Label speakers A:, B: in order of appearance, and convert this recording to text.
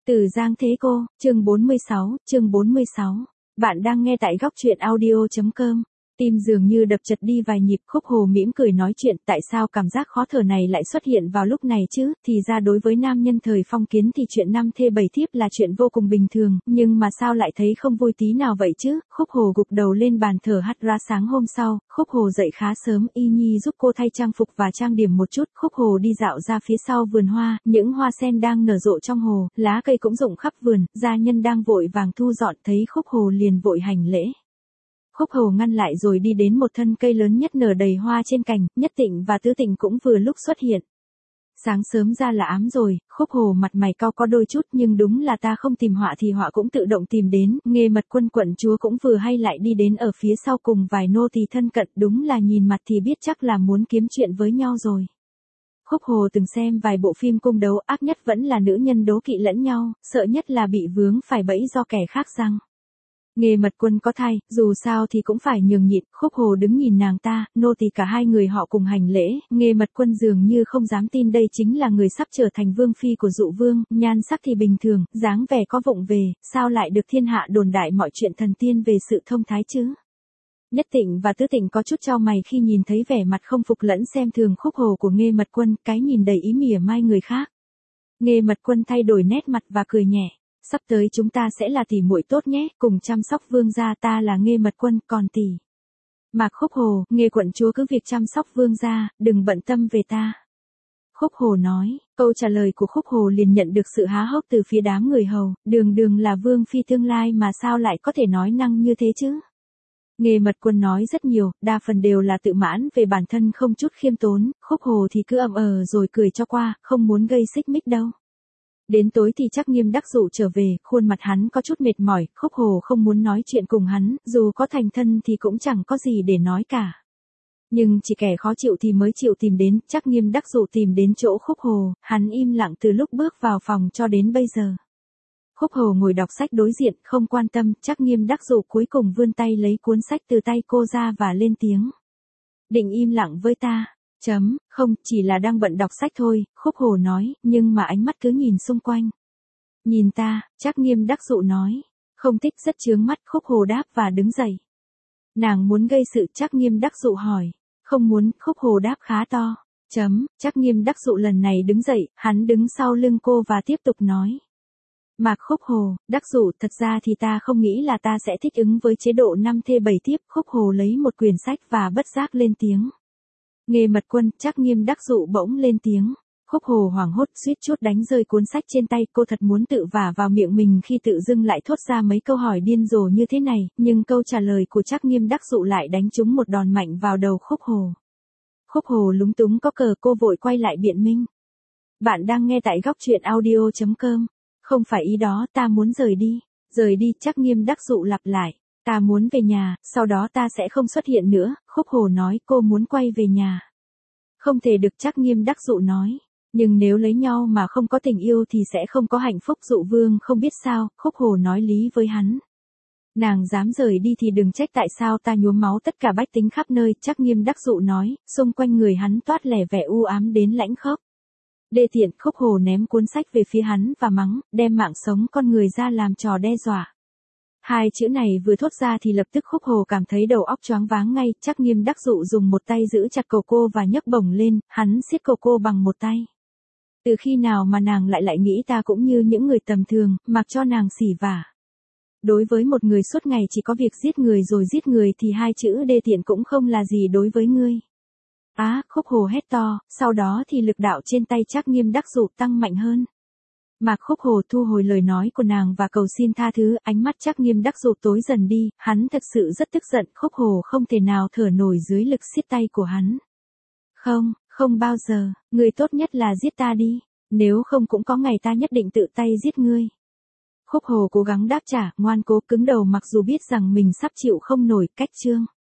A: Từ Giang Thế Cô, chương 46. Bạn đang nghe tại góc truyện audio.com. Tim dường như đập chật đi vài nhịp, Khúc Hồ mỉm cười nói chuyện, tại sao cảm giác khó thở này lại xuất hiện vào lúc này chứ, thì ra đối với nam nhân thời phong kiến thì chuyện năm thê bảy thiếp là chuyện vô cùng bình thường, nhưng mà sao lại thấy không vui tí nào vậy chứ. Khúc Hồ gục đầu lên bàn thở hắt ra. Sáng hôm sau, Khúc Hồ dậy khá sớm, Y Nhi giúp cô thay trang phục và trang điểm một chút. Khúc Hồ đi dạo ra phía sau vườn hoa, những hoa sen đang nở rộ trong hồ, lá cây cũng rụng khắp vườn, gia nhân đang vội vàng thu dọn, thấy Khúc Hồ liền vội hành lễ. Khúc Hồ ngăn lại rồi đi đến một thân cây lớn nhất nở đầy hoa trên cành, Nhất Tịnh và Tứ Tịnh cũng vừa lúc xuất hiện. Sáng sớm ra là ám rồi, Khúc Hồ mặt mày cau có đôi chút, nhưng đúng là ta không tìm họa thì họa cũng tự động tìm đến. Nghê Mật Quân quận chúa cũng vừa hay lại đi đến ở phía sau cùng vài nô tỳ thân cận, đúng là nhìn mặt thì biết chắc là muốn kiếm chuyện với nhau rồi. Khúc Hồ từng xem vài bộ phim cung đấu, ác nhất vẫn là nữ nhân đố kỵ lẫn nhau, sợ nhất là bị vướng phải bẫy do kẻ khác giăng. Nghê Mật Quân có thai, dù sao thì cũng phải nhường nhịn. Khúc Hồ đứng nhìn nàng ta, nô tỳ cả hai người họ cùng hành lễ. Nghê Mật Quân dường như không dám tin đây chính là người sắp trở thành vương phi của Dụ Vương, nhan sắc thì bình thường, dáng vẻ có vụng về, sao lại được thiên hạ đồn đại mọi chuyện thần tiên về sự thông thái chứ. Nhất Tịnh và Tứ Tịnh có chút chau mày khi nhìn thấy vẻ mặt không phục lẫn xem thường Khúc Hồ của Nghê Mật Quân, cái nhìn đầy ý mỉa mai người khác. Nghê Mật Quân thay đổi nét mặt và cười nhẹ. Sắp tới chúng ta sẽ là tỷ muội tốt nhé, cùng chăm sóc vương gia. Ta là Nghê Mật Quân, còn tỷ Mạc Khúc Hồ, Nghê quận chúa cứ việc chăm sóc vương gia, đừng bận tâm về ta. Khúc Hồ nói, câu trả lời của Khúc Hồ liền nhận được sự há hốc từ phía đám người hầu, đường là vương phi tương lai mà sao lại có thể nói năng như thế chứ. Nghê Mật Quân nói rất nhiều, đa phần đều là tự mãn về bản thân không chút khiêm tốn, Khúc Hồ thì cứ rồi cười cho qua, không muốn gây xích mích đâu. Đến tối thì Trắc Nghiêm Đắc Dụ trở về, khuôn mặt hắn có chút mệt mỏi, Khúc Hồ không muốn nói chuyện cùng hắn, dù có thành thân thì cũng chẳng có gì để nói cả. Nhưng chỉ kẻ khó chịu thì mới chịu tìm đến. Trắc Nghiêm Đắc Dụ tìm đến chỗ Khúc Hồ, hắn im lặng từ lúc bước vào phòng cho đến bây giờ. Khúc Hồ ngồi đọc sách đối diện, không quan tâm. Trắc Nghiêm Đắc Dụ cuối cùng vươn tay lấy cuốn sách từ tay cô ra và lên tiếng. Định im lặng với ta? Không, chỉ là đang bận đọc sách thôi, Khúc Hồ nói, nhưng mà ánh mắt cứ nhìn xung quanh. Nhìn ta, Trắc Nghiêm Đắc Dụ nói. Không thích, rất chướng mắt. Khúc Hồ đáp và đứng dậy. Nàng muốn gây sự? Trắc Nghiêm Đắc Dụ hỏi. Không muốn, Khúc Hồ đáp khá to. Trắc Nghiêm Đắc Dụ lần này đứng dậy, hắn đứng sau lưng cô và tiếp tục nói. Mạc Khúc Hồ, Đắc Dụ, thật ra thì ta không nghĩ là ta sẽ thích ứng với chế độ 5 thê 7 thiếp. Khúc Hồ lấy một quyển sách và bất giác lên tiếng. Nghê Mật Quân, Trắc Nghiêm Đắc Dụ bỗng lên tiếng. Khúc Hồ hoảng hốt suýt chút đánh rơi cuốn sách trên tay, cô thật muốn tự vả vào miệng mình khi tự dưng lại thốt ra mấy câu hỏi điên rồ như thế này, nhưng câu trả lời của Trắc Nghiêm Đắc Dụ lại đánh trúng một đòn mạnh vào đầu Khúc Hồ. Khúc Hồ lúng túng có cờ, cô vội quay lại biện minh. Bạn đang nghe tại góc truyện audio.com. Không phải ý đó, ta muốn rời đi. Rời đi? Trắc Nghiêm Đắc Dụ lặp lại. Ta muốn về nhà, sau đó ta sẽ không xuất hiện nữa. Khúc Hồ nói, cô muốn quay về nhà. Không thể được, Trắc Nghiêm Đắc Dụ nói. Nhưng nếu lấy nhau mà không có tình yêu thì sẽ không có hạnh phúc. Dụ Vương không biết sao, Khúc Hồ nói lý với hắn. Nàng dám rời đi thì đừng trách tại sao ta nhuốm máu tất cả bách tính khắp nơi. Trắc Nghiêm Đắc Dụ nói, xung quanh người hắn toát lẻ vẻ u ám đến lãnh khốc. Đê tiện! Khúc Hồ ném cuốn sách về phía hắn và mắng, đem mạng sống con người ra làm trò đe dọa. Hai chữ này vừa thốt ra thì lập tức Khúc Hồ cảm thấy đầu óc choáng váng ngay. Trắc Nghiêm Đắc Dụ dùng một tay giữ chặt cổ cô và nhấc bổng lên, hắn siết cổ cô bằng một tay. Từ khi nào mà nàng lại nghĩ ta cũng như những người tầm thường, mặc cho nàng xỉ vả. Đối với một người suốt ngày chỉ có việc giết người rồi giết người thì hai chữ đê tiện cũng không là gì đối với ngươi. Khúc Hồ hét to, sau đó thì lực đạo trên tay Trắc Nghiêm Đắc Dụ tăng mạnh hơn. Mạc Khúc Hồ thu hồi lời nói của nàng và cầu xin tha thứ, ánh mắt Trắc Nghiêm Đắc Dụ tối dần đi, hắn thật sự rất tức giận. Khúc Hồ không thể nào thở nổi dưới lực siết tay của hắn. Không bao giờ, người tốt nhất là giết ta đi, nếu không cũng có ngày ta nhất định tự tay giết ngươi. Khúc Hồ cố gắng đáp trả, ngoan cố cứng đầu mặc dù biết rằng mình sắp chịu không nổi. Cách chương